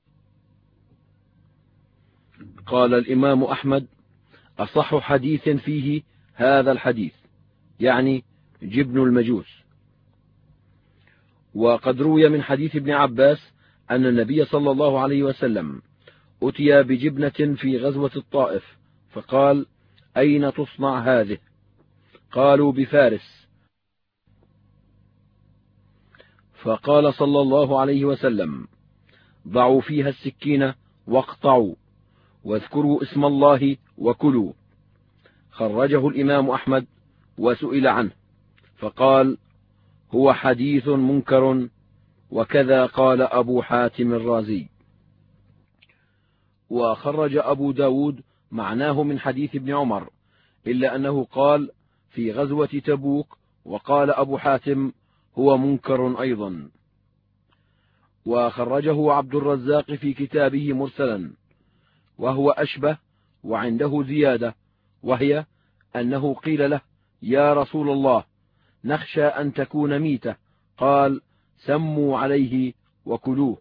قال الإمام أحمد: أصح حديث فيه هذا الحديث، يعني جبن المجوس. وقد روي من حديث ابن عباس أن النبي صلى الله عليه وسلم أتي بجبنة في غزوة الطائف، فقال: أين تصنع هذه؟ قالوا: بفارس. فقال صلى الله عليه وسلم: ضعوا فيها السكين واقطعوا، واذكروا اسم الله وكلوا. خرجه الإمام أحمد وسئل عنه فقال: هو حديث منكر، وكذا قال أبو حاتم الرازي. وخرج أبو داود معناه من حديث ابن عمر، إلا أنه قال في غزوة تبوك، وقال أبو حاتم: هو منكر أيضا. وخرجه عبد الرزاق في كتابه مرسلا، وهو أشبه، وعنده زيادة، وهي أنه قيل له: يا رسول الله، نخشى أن تكون ميتة، قال: سموا عليه وكلوه.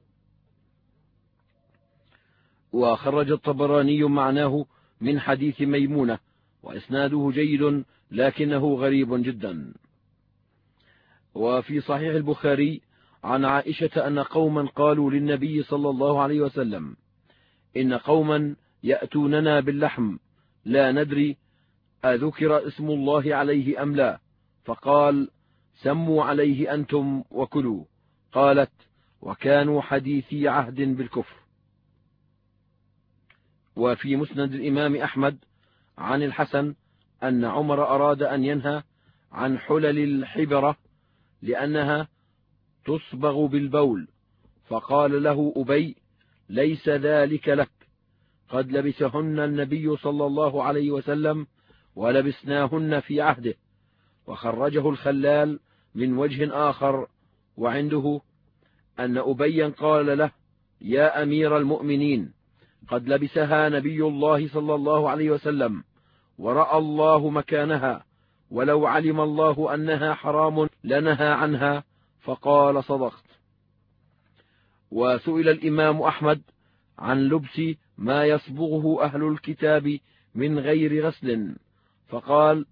وخرج الطبراني معناه من حديث ميمونة، وإسناده جيد لكنه غريب جدا. وفي صحيح البخاري عن عائشة أن قوما قالوا للنبي صلى الله عليه وسلم: إن قوما يأتوننا باللحم لا ندري أذكر اسم الله عليه أم لا، فقال: سموا عليه أنتم وكلوا. قالت: وكانوا حديثي عهد بالكفر. وفي مسند الإمام أحمد عن الحسن أن عمر أراد أن ينهى عن حلل الحبرة لأنها تصبغ بالبول، فقال له أبي: ليس ذلك لك، قد لبسهن النبي صلى الله عليه وسلم ولبسناهن في عهده. وخرجه الخلال من وجه آخر، وعنده أن أبيا قال له: يا أمير المؤمنين، قد لبسها نبي الله صلى الله عليه وسلم، ورأى الله مكانها، ولو علم الله أنها حرام لنهى عنها. فقال: صدقت. وسئل الإمام أحمد عن لبس ما يصبغه أهل الكتاب من غير غسل، فقال: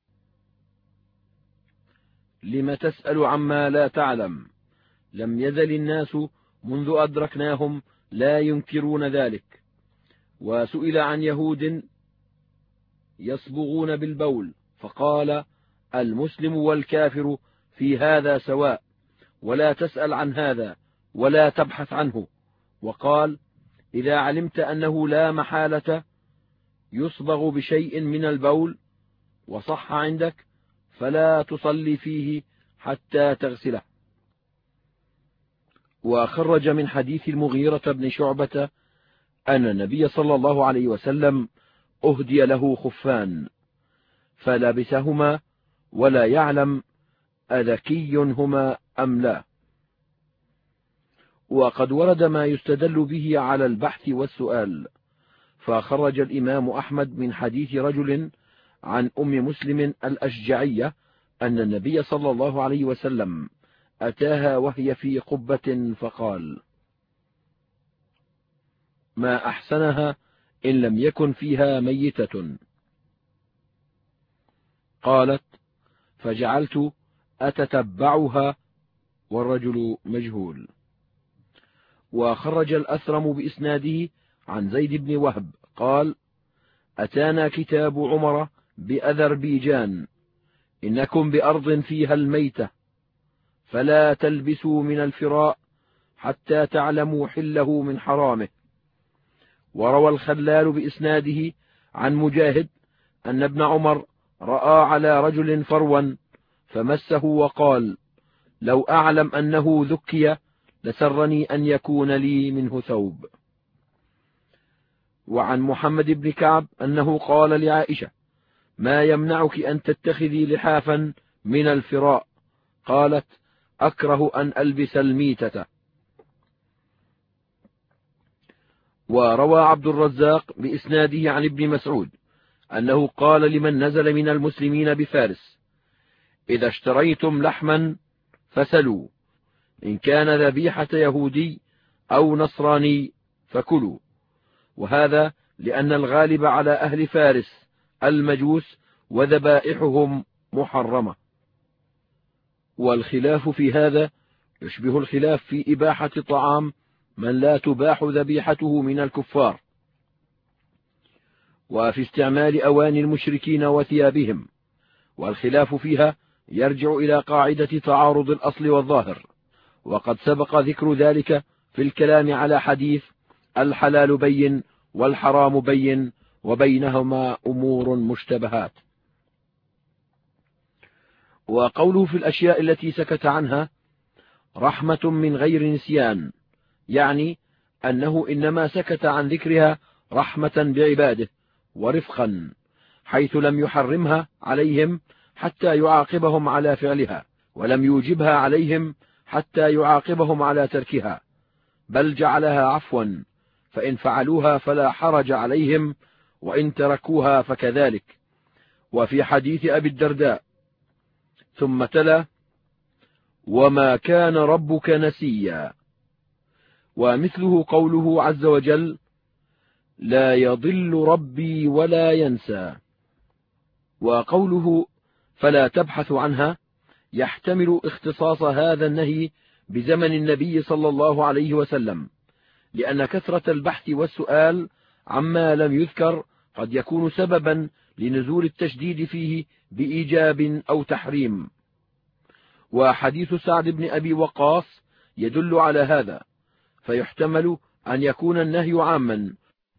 لم تسأل عما لا تعلم؟ لم يزل الناس منذ أدركناهم لا ينكرون ذلك. وسئل عن يهود يصبغون بالبول فقال: المسلم والكافر في هذا سواء، ولا تسأل عن هذا ولا تبحث عنه. وقال: إذا علمت أنه لا محالة يصبغ بشيء من البول وصح عندك فلا تصلي فيه حتى تغسله. وخرج من حديث المغيرة بن شعبة أن النبي صلى الله عليه وسلم أهدي له خفان فلبسهما ولا يعلم أذكي هما أم لا. وقد ورد ما يستدل به على البحث والسؤال. فخرج الإمام أحمد من حديث رجل عن أم مسلم الأشجعية أن النبي صلى الله عليه وسلم أتاها وهي في قبة فقال: ما أحسنها إن لم يكن فيها ميتة. قالت: فجعلت أتتبعها والرجل مجهول. وخرج الأثرم بإسناده عن زيد بن وهب قال: أتانا كتاب عمر بأذربيجان إنكم بأرض فيها الميتة فلا تلبسوا من الفراء حتى تعلموا حله من حرامه. وروى الخلال بإسناده عن مجاهد أن ابن عمر رأى على رجل فروا فمسه وقال: لو أعلم أنه ذكي لسرني أن يكون لي منه ثوب. وعن محمد بن كعب أنه قال لعائشة: ما يمنعك أن تتخذي لحافا من الفراء؟ قالت: أكره أن ألبس الميتة. وروى عبد الرزاق بإسناده عن ابن مسعود أنه قال لمن نزل من المسلمين بفارس: إذا اشتريتم لحما فسلوا، إن كان ذبيحة يهودي أو نصراني فكلوا. وهذا لأن الغالب على أهل فارس المجوس وذبائحهم محرمة. والخلاف في هذا يشبه الخلاف في إباحة طعام من لا تباح ذبيحته من الكفار، وفي استعمال أواني المشركين وثيابهم، والخلاف فيها يرجع إلى قاعدة تعارض الأصل والظاهر. وقد سبق ذكر ذلك في الكلام على حديث الحلال بين والحرام بين وبينهما أمور مشتبهات. وقوله في الأشياء التي سكت عنها رحمة من غير نسيان، يعني أنه إنما سكت عن ذكرها رحمة بعباده ورفقا، حيث لم يحرمها عليهم حتى يعاقبهم على فعلها، ولم يوجبها عليهم حتى يعاقبهم على تركها، بل جعلها عفوا، فإن فعلوها فلا حرج عليهم، وإن تركوها فكذلك. وفي حديث أبي الدرداء: ثم تلا: وما كان ربك نسيا. ومثله قوله عز وجل: لا يضل ربي ولا ينسى. وقوله فلا تبحث عنها يحتمل اختصاص هذا النهي بزمن النبي صلى الله عليه وسلم، لأن كثرة البحث والسؤال عما لم يذكر قد يكون سببا لنزول التشديد فيه بإيجاب أو تحريم. وحديث سعد بن أبي وقاص يدل على هذا، فيحتمل أن يكون النهي عاما.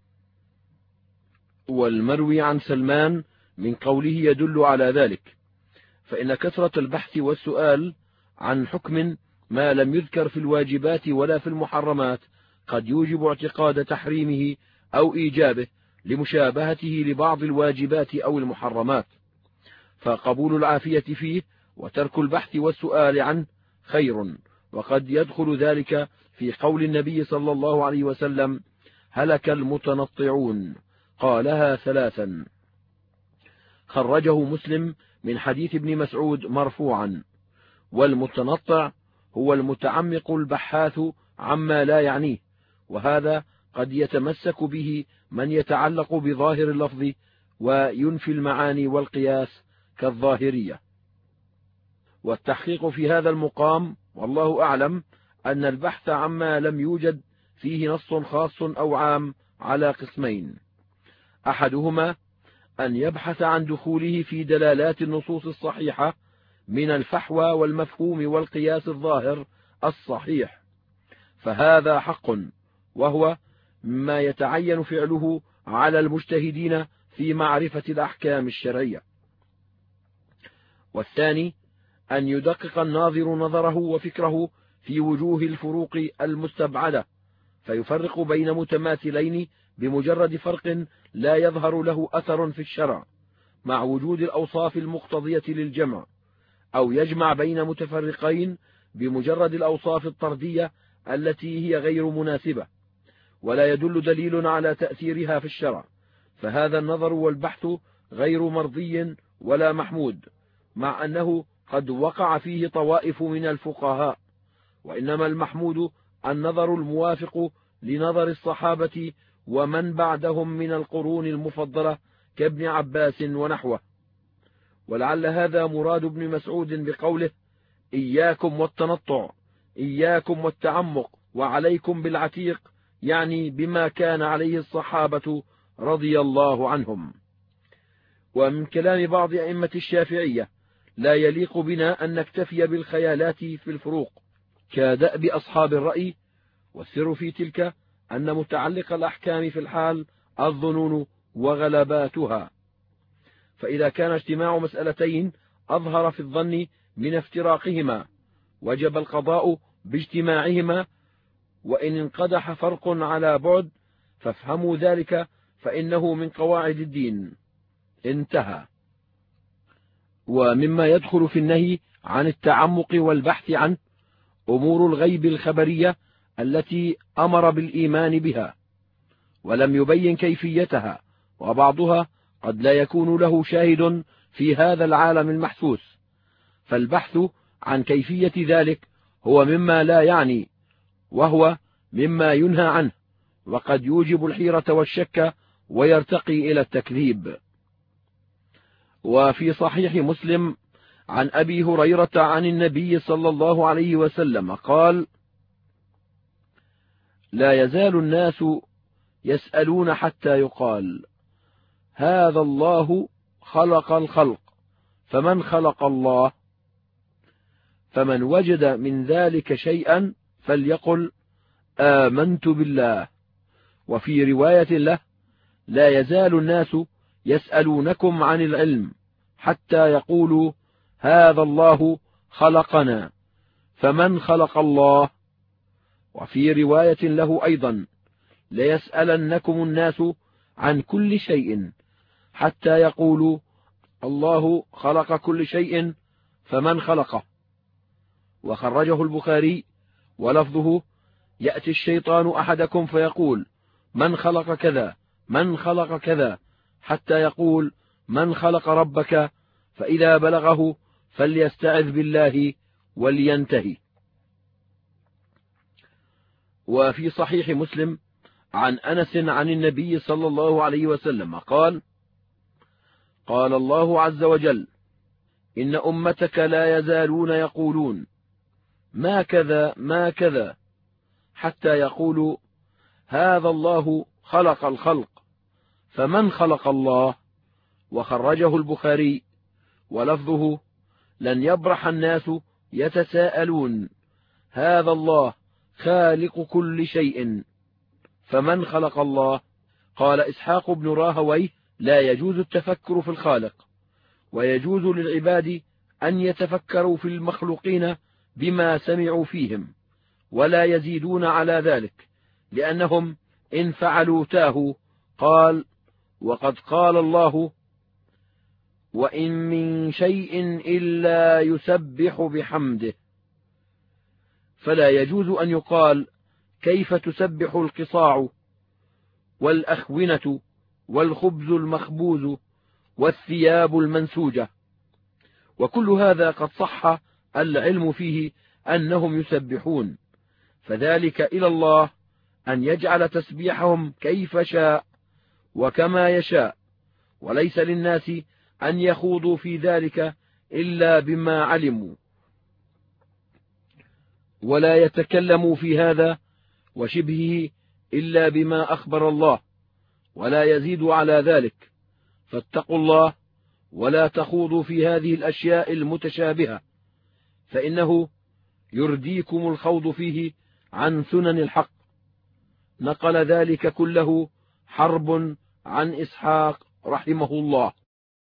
والمروي عن سلمان من قوله يدل على ذلك، فإن كثرة البحث والسؤال عن حكم ما لم يذكر في الواجبات ولا في المحرمات قد يوجب اعتقاد تحريمه أو إيجابه لمشابهته لبعض الواجبات أو المحرمات، فقبول العافية فيه وترك البحث والسؤال عنه خير. وقد يدخل ذلك في قول النبي صلى الله عليه وسلم: هلك المتنطعون، قالها ثلاثا. خرجه مسلم من حديث ابن مسعود مرفوعا: والمتنطع هو المتعمق البحاث عما لا يعنيه. وهذا قد يتمسك به من يتعلق بظاهر اللفظ وينفي المعاني والقياس كالظاهرية. والتحقيق في هذا المقام والله أعلم أن البحث عما لم يوجد فيه نص خاص أو عام على قسمين: أحدهما أن يبحث عن دخوله في دلالات النصوص الصحيحة من الفحوى والمفهوم والقياس الظاهر الصحيح، فهذا حق، وهو ما يتعين فعله على المجتهدين في معرفة الأحكام الشرعية. والثاني أن يدقق الناظر نظره وفكره في وجوه الفروق المستبعدة، فيفرق بين متماثلين بمجرد فرق لا يظهر له أثر في الشرع مع وجود الأوصاف المقتضية للجمع، أو يجمع بين متفرقين بمجرد الأوصاف الطردية التي هي غير مناسبة ولا يدل دليل على تأثيرها في الشرع، فهذا النظر والبحث غير مرضي ولا محمود، مع أنه قد وقع فيه طوائف من الفقهاء، وإنما المحمود النظر الموافق لنظر الصحابة ومن بعدهم من القرون المفضلة كابن عباس ونحوه. ولعل هذا مراد ابن مسعود بقوله: إياكم والتنطع، إياكم والتعمق، وعليكم بالعتيق، يعني بما كان عليه الصحابة رضي الله عنهم. ومن كلام بعض أئمة الشافعية: لا يليق بنا أن نكتفي بالخيالات في الفروق كدأب أصحاب الرأي، والسر في تلك أن متعلق الأحكام في الحال الظنون وغلباتها، فإذا كان اجتماع مسألتين أظهر في الظن من افتراقهما وجب القضاء باجتماعهما، وإن انقدح فرق على بعد فافهموا ذلك فإنه من قواعد الدين. انتهى. ومما يدخل في النهي عن التعمق والبحث عنه أمور الغيب الخبرية التي أمر بالإيمان بها ولم يبين كيفيتها، وبعضها قد لا يكون له شاهد في هذا العالم المحسوس، فالبحث عن كيفية ذلك هو مما لا يعني، وهو مما ينهى عنه، وقد يوجب الحيرة والشك ويرتقي إلى التكذيب. وفي صحيح مسلم عن أبي هريرة عن النبي صلى الله عليه وسلم قال: لا يزال الناس يسألون حتى يقال: هذا الله خلق الخلق، فمن خلق الله؟ فمن وجد من ذلك شيئا فليقل: آمنت بالله. وفي رواية له: لا يزال الناس يسألونكم عن العلم حتى يقولوا: هذا الله خلقنا، فمن خلق الله؟ وفي رواية له أيضا: ليسألنكم الناس عن كل شيء حتى يقولوا: الله خلق كل شيء، فمن خلقه؟ وخرجه البخاري، ولفظه: يأتي الشيطان أحدكم فيقول: من خلق كذا، من خلق كذا، حتى يقول: من خلق ربك؟ فإذا بلغه فليستعذ بالله ولينتهي. وفي صحيح مسلم عن أنس عن النبي صلى الله عليه وسلم قال: قال الله عز وجل: إن أمتك لا يزالون يقولون ما كذا ما كذا حتى يقولوا: هذا الله خلق الخلق، فمن خلق الله؟ وخرجه البخاري، ولفظه: لن يبرح الناس يتساءلون: هذا الله خالق كل شيء، فمن خلق الله؟ قال إسحاق بن راهويه: لا يجوز التفكر في الخالق، ويجوز للعباد أن يتفكروا في المخلوقين بما سمعوا فيهم، ولا يزيدون على ذلك، لأنهم إن فعلوا تاهوا. قال: وقد قال الله: وإن من شيء إلا يسبح بحمده. فلا يجوز أن يقال: كيف تسبح القصاع والأخونة والخبز المخبوز والثياب المنسوجة؟ وكل هذا قد صح العلم فيه أنهم يسبحون، فذلك إلى الله أن يجعل تسبيحهم كيف شاء وكما يشاء، وليس للناس أن يخوضوا في ذلك إلا بما علموا، ولا يتكلموا في هذا وشبهه إلا بما أخبر الله، ولا يزيد على ذلك. فاتقوا الله ولا تخوضوا في هذه الأشياء المتشابهة، فإنه يرديكم الخوض فيه عن سنن الحق. نقل ذلك كله حرب عن إسحاق رحمه الله.